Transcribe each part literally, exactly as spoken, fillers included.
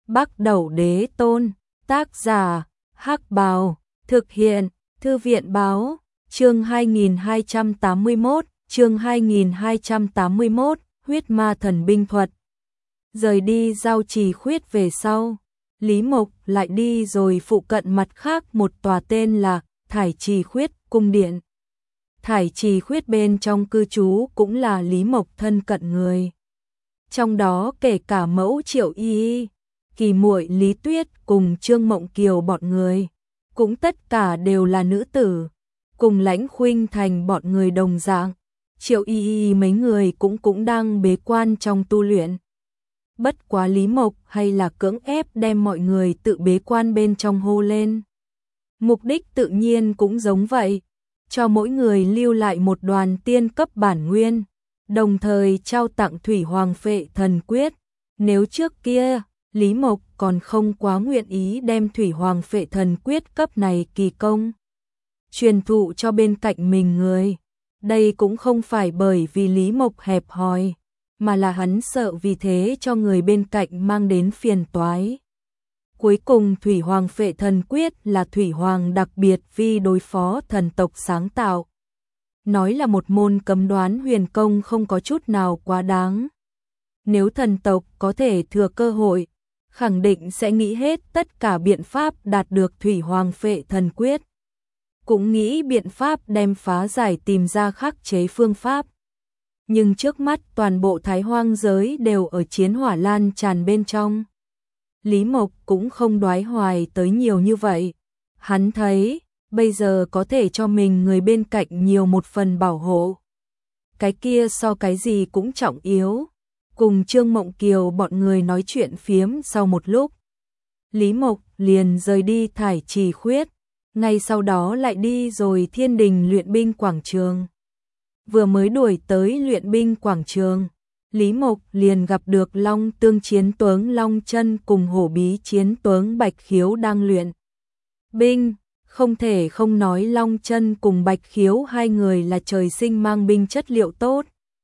Bắc Đẩu Đế Tôn, tác giả, Hắc Bào, thực hiện, Thư viện Báo, chương hai nghìn hai trăm tám mươi mốt, chương hai nghìn hai trăm tám mươi mốt, huyết ma thần binh thuật. Rời đi Giao Trì Khuyết về sau, Lý Mộc lại đi rồi phụ cận mặt khác một tòa tên là Thải Trì Khuyết cung điện. Thải Trì Khuyết bên trong cư trú cũng là Lý Mộc thân cận người. Trong đó kể cả mẫu Triệu Y, Kỳ muội Lý Tuyết cùng Trương Mộng Kiều bọn người, cũng tất cả đều là nữ tử, cùng Lãnh Khuynh Thành bọn người đồng dạng. Triệu Y mấy người cũng cũng đang bế quan trong tu luyện. Bất quá Lý Mộc hay là cưỡng ép đem mọi người tự bế quan bên trong hô lên. Mục đích tự nhiên cũng giống vậy, cho mỗi người lưu lại một đoàn tiên cấp bản nguyên, đồng thời trao tặng Thủy Hoàng Phệ Thần Quyết. Nếu trước kia, Lý Mộc còn không quá nguyện ý đem Thủy Hoàng Phệ Thần Quyết cấp này kỳ công truyền thụ cho bên cạnh mình người. Đây cũng không phải bởi vì Lý Mộc hẹp hòi, mà là hắn sợ vì thế cho người bên cạnh mang đến phiền toái. Cuối cùng Thủy Hoàng Phệ Thần Quyết là Thủy Hoàng đặc biệt vì đối phó thần tộc sáng tạo. Nói là một môn cấm đoán huyền công không có chút nào quá đáng. Nếu thần tộc có thể thừa cơ hội, khẳng định sẽ nghĩ hết tất cả biện pháp đạt được Thủy Hoàng Phệ Thần Quyết. Cũng nghĩ biện pháp đem phá giải tìm ra khắc chế phương pháp. Nhưng trước mắt toàn bộ Thái Hoang giới đều ở chiến hỏa lan tràn bên trong. Lý Mộc cũng không đoái hoài tới nhiều như vậy. Hắn thấy, bây giờ có thể cho mình người bên cạnh nhiều một phần bảo hộ. Cái kia so cái gì cũng trọng yếu. Cùng Trương Mộng Kiều bọn người nói chuyện phiếm sau một lúc, Lý Mộc liền rời đi Thải Trì Khuyết, ngay sau đó lại đi rồi Thiên Đình luyện binh quảng trường. Vừa mới đuổi tới luyện binh quảng trường, Lý Mộc liền gặp được Long Tương chiến tướng Long Chân cùng Hổ Bí chiến tướng Bạch Khiếu đang luyện binh. Không thể không nói Long Chân cùng Bạch Khiếu hai người là trời sinh mang binh chất liệu tốt.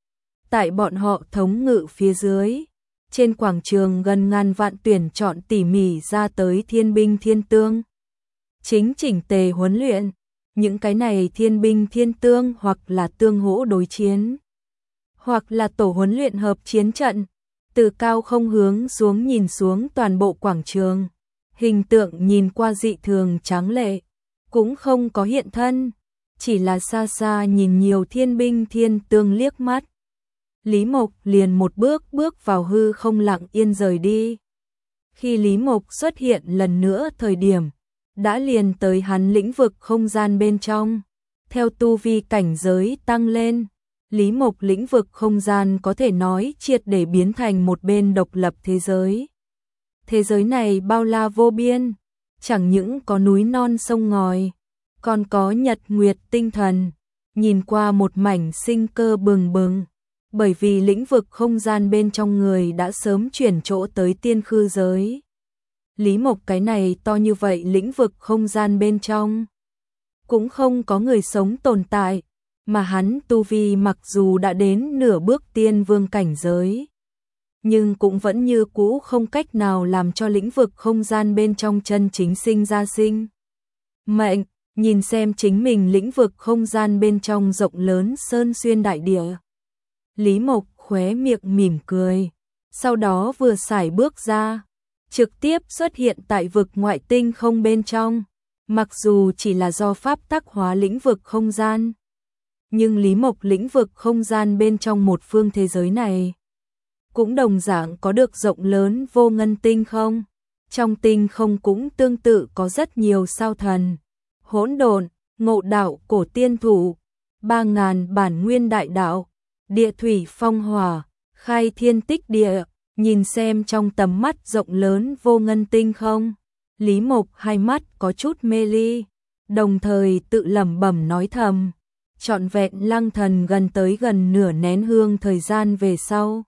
Tại bọn họ thống ngự phía dưới, trên quảng trường gần ngàn vạn tuyển chọn tỉ mỉ ra tới thiên binh thiên tương. Chính chỉnh tề huấn luyện, những cái này thiên binh thiên tương hoặc là tương hỗ đối chiến, hoặc là tổ huấn luyện hợp chiến trận, từ cao không hướng xuống nhìn xuống toàn bộ quảng trường. Hình tượng nhìn qua dị thường tráng lệ, cũng không có hiện thân, chỉ là xa xa nhìn nhiều thiên binh thiên tương liếc mắt. Lý Mộc liền một bước bước vào hư không lặng yên rời đi. Khi Lý Mộc xuất hiện lần nữa thời điểm, đã liền tới hắn lĩnh vực không gian bên trong. Theo tu vi cảnh giới tăng lên, Lý Mộc lĩnh vực không gian có thể nói triệt để biến thành một bên độc lập thế giới. Thế giới này bao la vô biên, chẳng những có núi non sông ngòi, còn có nhật nguyệt tinh thần, nhìn qua một mảnh sinh cơ bừng bừng. Bởi vì lĩnh vực không gian bên trong người đã sớm chuyển chỗ tới tiên khư giới. Lý Mộc cái này to như vậy lĩnh vực không gian bên trong, cũng không có người sống tồn tại, mà hắn tu vi mặc dù đã đến nửa bước tiên vương cảnh giới, nhưng cũng vẫn như cũ không cách nào làm cho lĩnh vực không gian bên trong chân chính sinh ra sinh mệnh. Nhìn xem chính mình lĩnh vực không gian bên trong rộng lớn sơn xuyên đại địa, Lý Mộc khóe miệng mỉm cười, sau đó vừa sải bước ra, trực tiếp xuất hiện tại vực ngoại tinh không bên trong. Mặc dù chỉ là do pháp tắc hóa lĩnh vực không gian, nhưng Lý Mộc lĩnh vực không gian bên trong một phương thế giới này cũng đồng dạng có được rộng lớn vô ngân tinh không. Trong tinh không cũng tương tự có rất nhiều sao thần, hỗn độn, ngộ đạo cổ tiên thủ, ba ngàn bản nguyên đại đạo, địa thủy phong hỏa, khai thiên tích địa. Nhìn xem trong tầm mắt rộng lớn vô ngân tinh không, Lý Mộc hai mắt có chút mê ly, đồng thời tự lẩm bẩm nói thầm. Trọn vẹn lăng thần gần tới gần nửa nén hương thời gian về sau,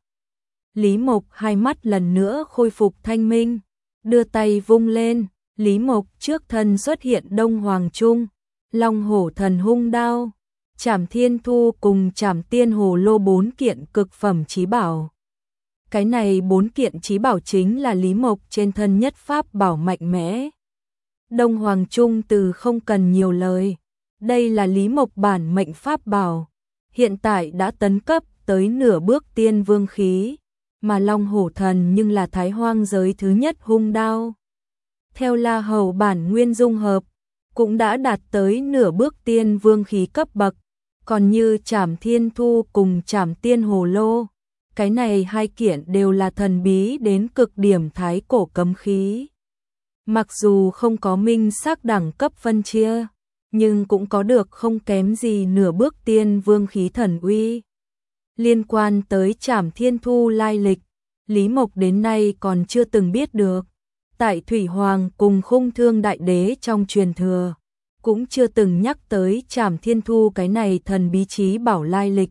Lý Mộc hai mắt lần nữa khôi phục thanh minh, đưa tay vung lên, Lý Mộc trước thân xuất hiện Đông Hoàng Trung, Long Hổ Thần Hung Đao, Trảm Thiên Thu cùng Trảm Tiên Hồ Lô bốn kiện cực phẩm chí bảo. Cái này bốn kiện chí bảo chính là Lý Mộc trên thân nhất pháp bảo mạnh mẽ. Đông Hoàng Trung Từ không cần nhiều lời. Đây là Lý Mộc bản mệnh pháp bảo. Hiện tại đã tấn cấp tới nửa bước tiên vương khí. Mà Long Hổ Thần nhưng là Thái Hoang giới thứ nhất hung đao. Theo La Hầu bản nguyên dung hợp, cũng đã đạt tới nửa bước tiên vương khí cấp bậc. Còn như Trảm Thiên Thu cùng Trảm Tiên Hồ Lô, cái này hai kiện đều là thần bí đến cực điểm thái cổ cấm khí. Mặc dù không có minh xác đẳng cấp phân chia, nhưng cũng có được không kém gì nửa bước tiên vương khí thần uy. Liên quan tới Trảm Thiên Thu lai lịch, Lý Mộc đến nay còn chưa từng biết được. Tại Thủy Hoàng cùng Khung Thương Đại Đế trong truyền thừa, cũng chưa từng nhắc tới Trảm Thiên Thu cái này thần bí chí bảo lai lịch.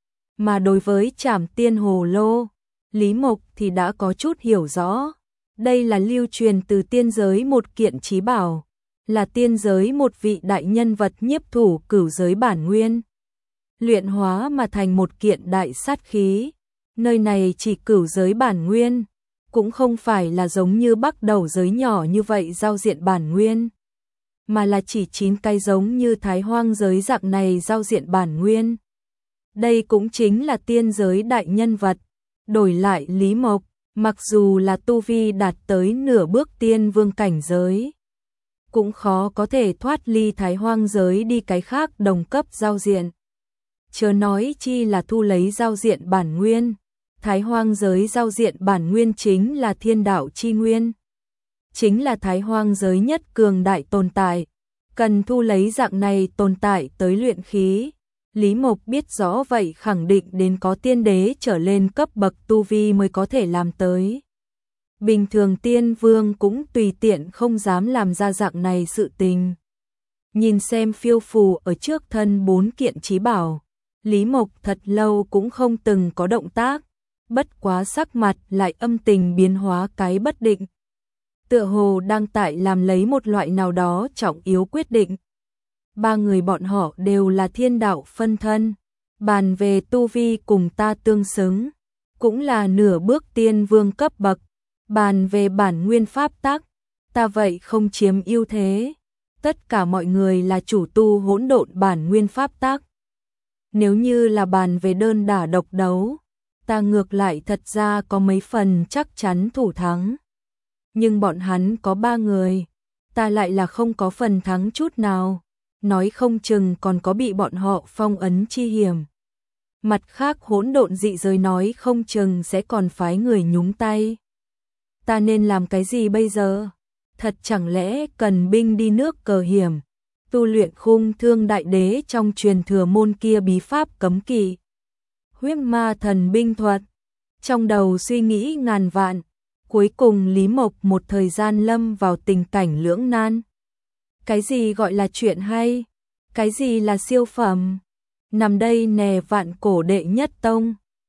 Mà đối với Trảm Tiên Hồ Lô, Lý Mộc thì đã có chút hiểu rõ. Đây là lưu truyền từ tiên giới một kiện chí bảo, là tiên giới một vị đại nhân vật nhiếp thủ cửu giới bản nguyên. Luyện hóa mà thành một kiện đại sát khí. Nơi này chỉ cửu giới bản nguyên, cũng không phải là giống như Bắc Đầu giới nhỏ như vậy giao diện bản nguyên, mà là chỉ chín cái giống như Thái Hoang giới dạng này giao diện bản nguyên. Đây cũng chính là tiên giới đại nhân vật. Đổi lại Lý Mộc, mặc dù là tu vi đạt tới nửa bước tiên vương cảnh giới, cũng khó có thể thoát ly Thái Hoang giới đi cái khác đồng cấp giao diện. Chớ nói chi là thu lấy giao diện bản nguyên. Thái Hoang giới giao diện bản nguyên chính là thiên đạo chi nguyên. Chính là Thái Hoang giới nhất cường đại tồn tại. Cần thu lấy dạng này tồn tại tới luyện khí. Lý Mộc biết rõ vậy khẳng định đến có tiên đế trở lên cấp bậc tu vi mới có thể làm tới. Bình thường tiên vương cũng tùy tiện không dám làm ra dạng này sự tình. Nhìn xem phiêu phù ở trước thân bốn kiện chí bảo, Lý Mộc thật lâu cũng không từng có động tác, bất quá sắc mặt lại âm tình biến hóa cái bất định. Tựa hồ đang tại làm lấy một loại nào đó trọng yếu quyết định. Ba người bọn họ đều là thiên đạo phân thân, bàn về tu vi cùng ta tương xứng, cũng là nửa bước tiên vương cấp bậc, bàn về bản nguyên pháp tắc, ta vậy không chiếm ưu thế. Tất cả mọi người là chủ tu hỗn độn bản nguyên pháp tắc. Nếu như là bàn về đơn đả độc đấu, ta ngược lại thật ra có mấy phần chắc chắn thủ thắng. Nhưng bọn hắn có ba người, ta lại là không có phần thắng chút nào, nói không chừng còn có bị bọn họ phong ấn chi hiểm. Mặt khác hỗn độn dị giới nói không chừng sẽ còn phái người nhúng tay. Ta nên làm cái gì bây giờ? Thật chẳng lẽ cần binh đi nước cờ hiểm, tu luyện Khung Thương Đại Đế trong truyền thừa môn kia bí pháp cấm kỵ, huyết ma thần binh thuật. Trong đầu suy nghĩ ngàn vạn, cuối cùng Lý Mộc một thời gian lâm vào tình cảnh lưỡng nan. Cái gì gọi là chuyện hay? Cái gì là siêu phẩm? Nằm đây nè vạn cổ đệ nhất tông,